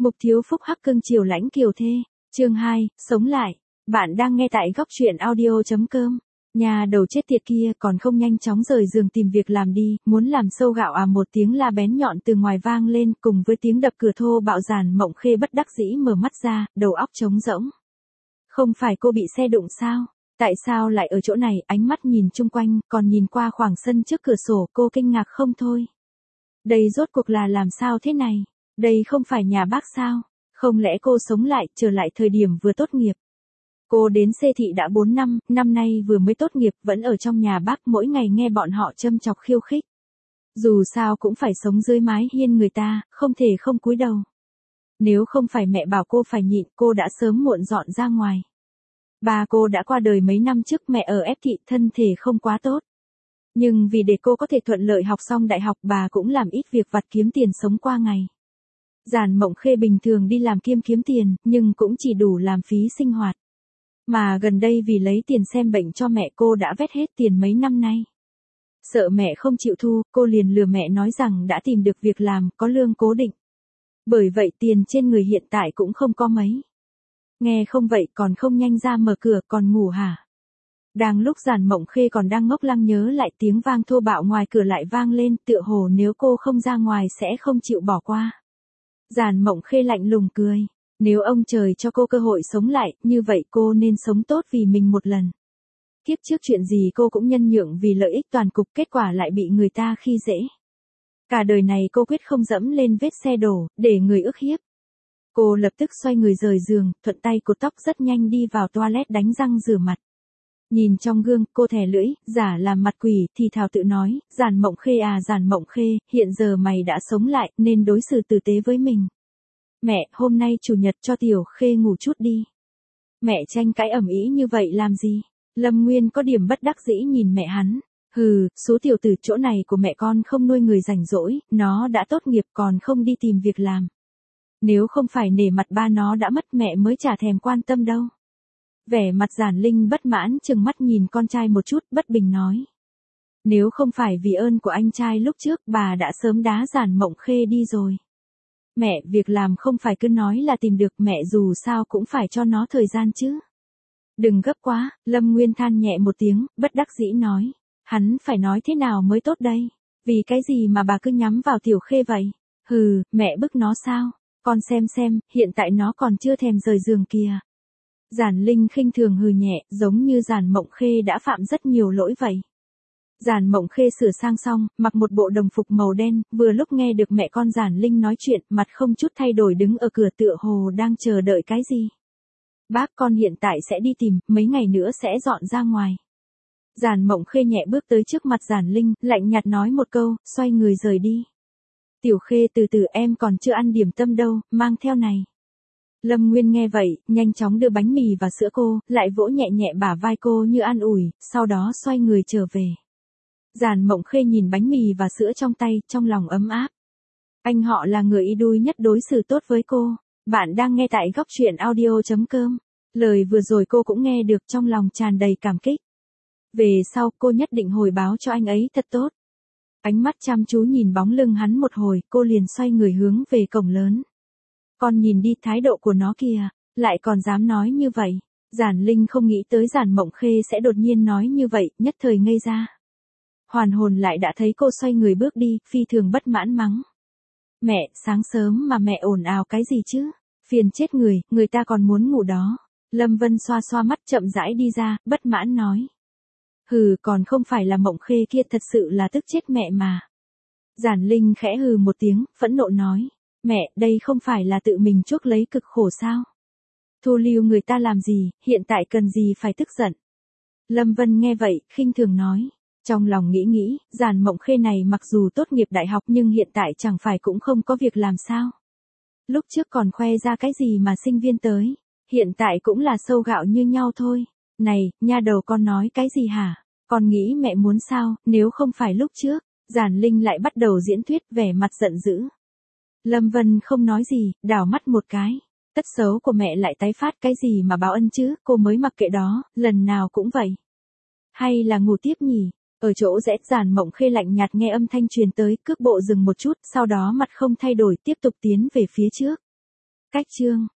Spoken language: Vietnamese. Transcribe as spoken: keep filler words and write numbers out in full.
Mục Thiếu Phúc hắc cưng chiều lãnh kiều thê, chương hai, sống lại. Bạn đang nghe tại góc truyện audio.com. Nhà đầu chết tiệt kia còn không nhanh chóng rời giường tìm việc làm đi, muốn làm sâu gạo à. Một tiếng la bén nhọn từ ngoài vang lên cùng với tiếng đập cửa thô bạo. Giản Mộng Khê bất đắc dĩ mở mắt ra, đầu óc trống rỗng. Không phải cô bị xe đụng sao? Tại sao lại ở chỗ này? Ánh mắt nhìn chung quanh, còn nhìn qua khoảng sân trước cửa sổ, cô kinh ngạc không thôi. Đây rốt cuộc là làm sao thế này? Đây không phải nhà bác sao? Không lẽ cô sống lại, trở lại thời điểm vừa tốt nghiệp? Cô đến xê thị đã bốn năm, năm nay vừa mới tốt nghiệp, vẫn ở trong nhà bác, mỗi ngày nghe bọn họ châm chọc khiêu khích. Dù sao cũng phải sống dưới mái hiên người ta, không thể không cúi đầu. Nếu không phải mẹ bảo cô phải nhịn, cô đã sớm muộn dọn ra ngoài. Bà cô đã qua đời mấy năm trước, mẹ ở ép thị, thân thể không quá tốt. Nhưng vì để cô có thể thuận lợi học xong đại học, bà cũng làm ít việc vặt kiếm tiền sống qua ngày. Giản Mộng Khê bình thường đi làm kiêm kiếm tiền, nhưng cũng chỉ đủ làm phí sinh hoạt. Mà gần đây vì lấy tiền xem bệnh cho mẹ, cô đã vét hết tiền mấy năm nay. Sợ mẹ không chịu thu, cô liền lừa mẹ nói rằng đã tìm được việc làm, có lương cố định. Bởi vậy tiền trên người hiện tại cũng không có mấy. Nghe không vậy còn không nhanh ra mở cửa, còn ngủ hả? Đang lúc Giản Mộng Khê còn đang ngốc lăng nhớ lại, tiếng vang thô bạo ngoài cửa lại vang lên, tựa hồ nếu cô không ra ngoài sẽ không chịu bỏ qua. Giản Mộng Khê lạnh lùng cười, nếu ông trời cho cô cơ hội sống lại, như vậy cô nên sống tốt vì mình một lần. Kiếp trước chuyện gì cô cũng nhân nhượng vì lợi ích toàn cục, kết quả lại bị người ta khi dễ. Cả đời này cô quyết không dẫm lên vết xe đổ, để người ức hiếp. Cô lập tức xoay người rời giường, thuận tay cột tóc rất nhanh đi vào toilet đánh răng rửa mặt. Nhìn trong gương, cô thè lưỡi, giả làm mặt quỷ, thì thào tự nói, Giản Mộng Khê à Giản Mộng Khê, hiện giờ mày đã sống lại, nên đối xử tử tế với mình. Mẹ, hôm nay chủ nhật cho Tiểu Khê ngủ chút đi. Mẹ tranh cãi ầm ĩ như vậy làm gì? Lâm Nguyên có điểm bất đắc dĩ nhìn mẹ hắn. Hừ, số tiểu tử, chỗ này của mẹ con không nuôi người rảnh rỗi, nó đã tốt nghiệp còn không đi tìm việc làm. Nếu không phải nể mặt ba nó đã mất, mẹ mới chả thèm quan tâm đâu. Vẻ mặt Giản Linh bất mãn chừng mắt nhìn con trai một chút, bất bình nói. Nếu không phải vì ơn của anh trai lúc trước, bà đã sớm đá Giản Mộng Khê đi rồi. Mẹ, việc làm không phải cứ nói là tìm được, mẹ dù sao cũng phải cho nó thời gian chứ. Đừng gấp quá, Lâm Nguyên than nhẹ một tiếng, bất đắc dĩ nói. Hắn phải nói thế nào mới tốt đây? Vì cái gì mà bà cứ nhắm vào Tiểu Khê vậy? Hừ, mẹ bức nó sao? Con xem xem, hiện tại nó còn chưa thèm rời giường kìa. Giản Linh khinh thường hừ nhẹ, giống như Giản Mộng Khê đã phạm rất nhiều lỗi vậy. Giản Mộng Khê sửa sang xong, mặc một bộ đồng phục màu đen, vừa lúc nghe được mẹ con Giản Linh nói chuyện, mặt không chút thay đổi đứng ở cửa tựa hồ đang chờ đợi cái gì. Bác, con hiện tại sẽ đi tìm, mấy ngày nữa sẽ dọn ra ngoài. Giản Mộng Khê nhẹ bước tới trước mặt Giản Linh, lạnh nhạt nói một câu, xoay người rời đi. Tiểu Khê, từ từ, em còn chưa ăn điểm tâm đâu, mang theo này. Lâm Nguyên nghe vậy, nhanh chóng đưa bánh mì và sữa cô, lại vỗ nhẹ nhẹ bả vai cô như an ủi, sau đó xoay người trở về. Giản Mộng Khê nhìn bánh mì và sữa trong tay, trong lòng ấm áp. Anh họ là người y đui nhất, đối xử tốt với cô. Bạn đang nghe tại góc truyện audio.com. Lời vừa rồi cô cũng nghe được, trong lòng tràn đầy cảm kích. Về sau, cô nhất định hồi báo cho anh ấy thật tốt. Ánh mắt chăm chú nhìn bóng lưng hắn một hồi, cô liền xoay người hướng về cổng lớn. Con nhìn đi, thái độ của nó kìa, lại còn dám nói như vậy. Giản Linh không nghĩ tới Giản Mộng Khê sẽ đột nhiên nói như vậy, nhất thời ngây ra. Hoàn hồn lại đã thấy cô xoay người bước đi, phi thường bất mãn mắng. Mẹ, sáng sớm mà mẹ ồn ào cái gì chứ? Phiền chết người, người ta còn muốn ngủ đó. Lâm Vân xoa xoa mắt chậm rãi đi ra, bất mãn nói. Hừ, còn không phải là Mộng Khê kia, thật sự là tức chết mẹ mà. Giản Linh khẽ hừ một tiếng, phẫn nộ nói. Mẹ, đây không phải là tự mình chuốc lấy cực khổ sao? Thu lưu người ta làm gì, hiện tại cần gì phải tức giận? Lâm Vân nghe vậy, khinh thường nói. Trong lòng nghĩ nghĩ, Giản Mộng Khê này mặc dù tốt nghiệp đại học nhưng hiện tại chẳng phải cũng không có việc làm sao? Lúc trước còn khoe ra cái gì mà sinh viên tới, hiện tại cũng là sâu gạo như nhau thôi. Này, nha đầu, con nói cái gì hả? Con nghĩ mẹ muốn sao, nếu không phải lúc trước? Giản Linh lại bắt đầu diễn thuyết, vẻ mặt giận dữ. Lâm Vân không nói gì, đảo mắt một cái. Tất xấu của mẹ lại tái phát, cái gì mà báo ân chứ, cô mới mặc kệ đó, lần nào cũng vậy. Hay là ngủ tiếp nhỉ? Ở chỗ rẽ, Giản Mộng Khê lạnh nhạt nghe âm thanh truyền tới, cước bộ dừng một chút, sau đó mặt không thay đổi, tiếp tục tiến về phía trước. Cách chương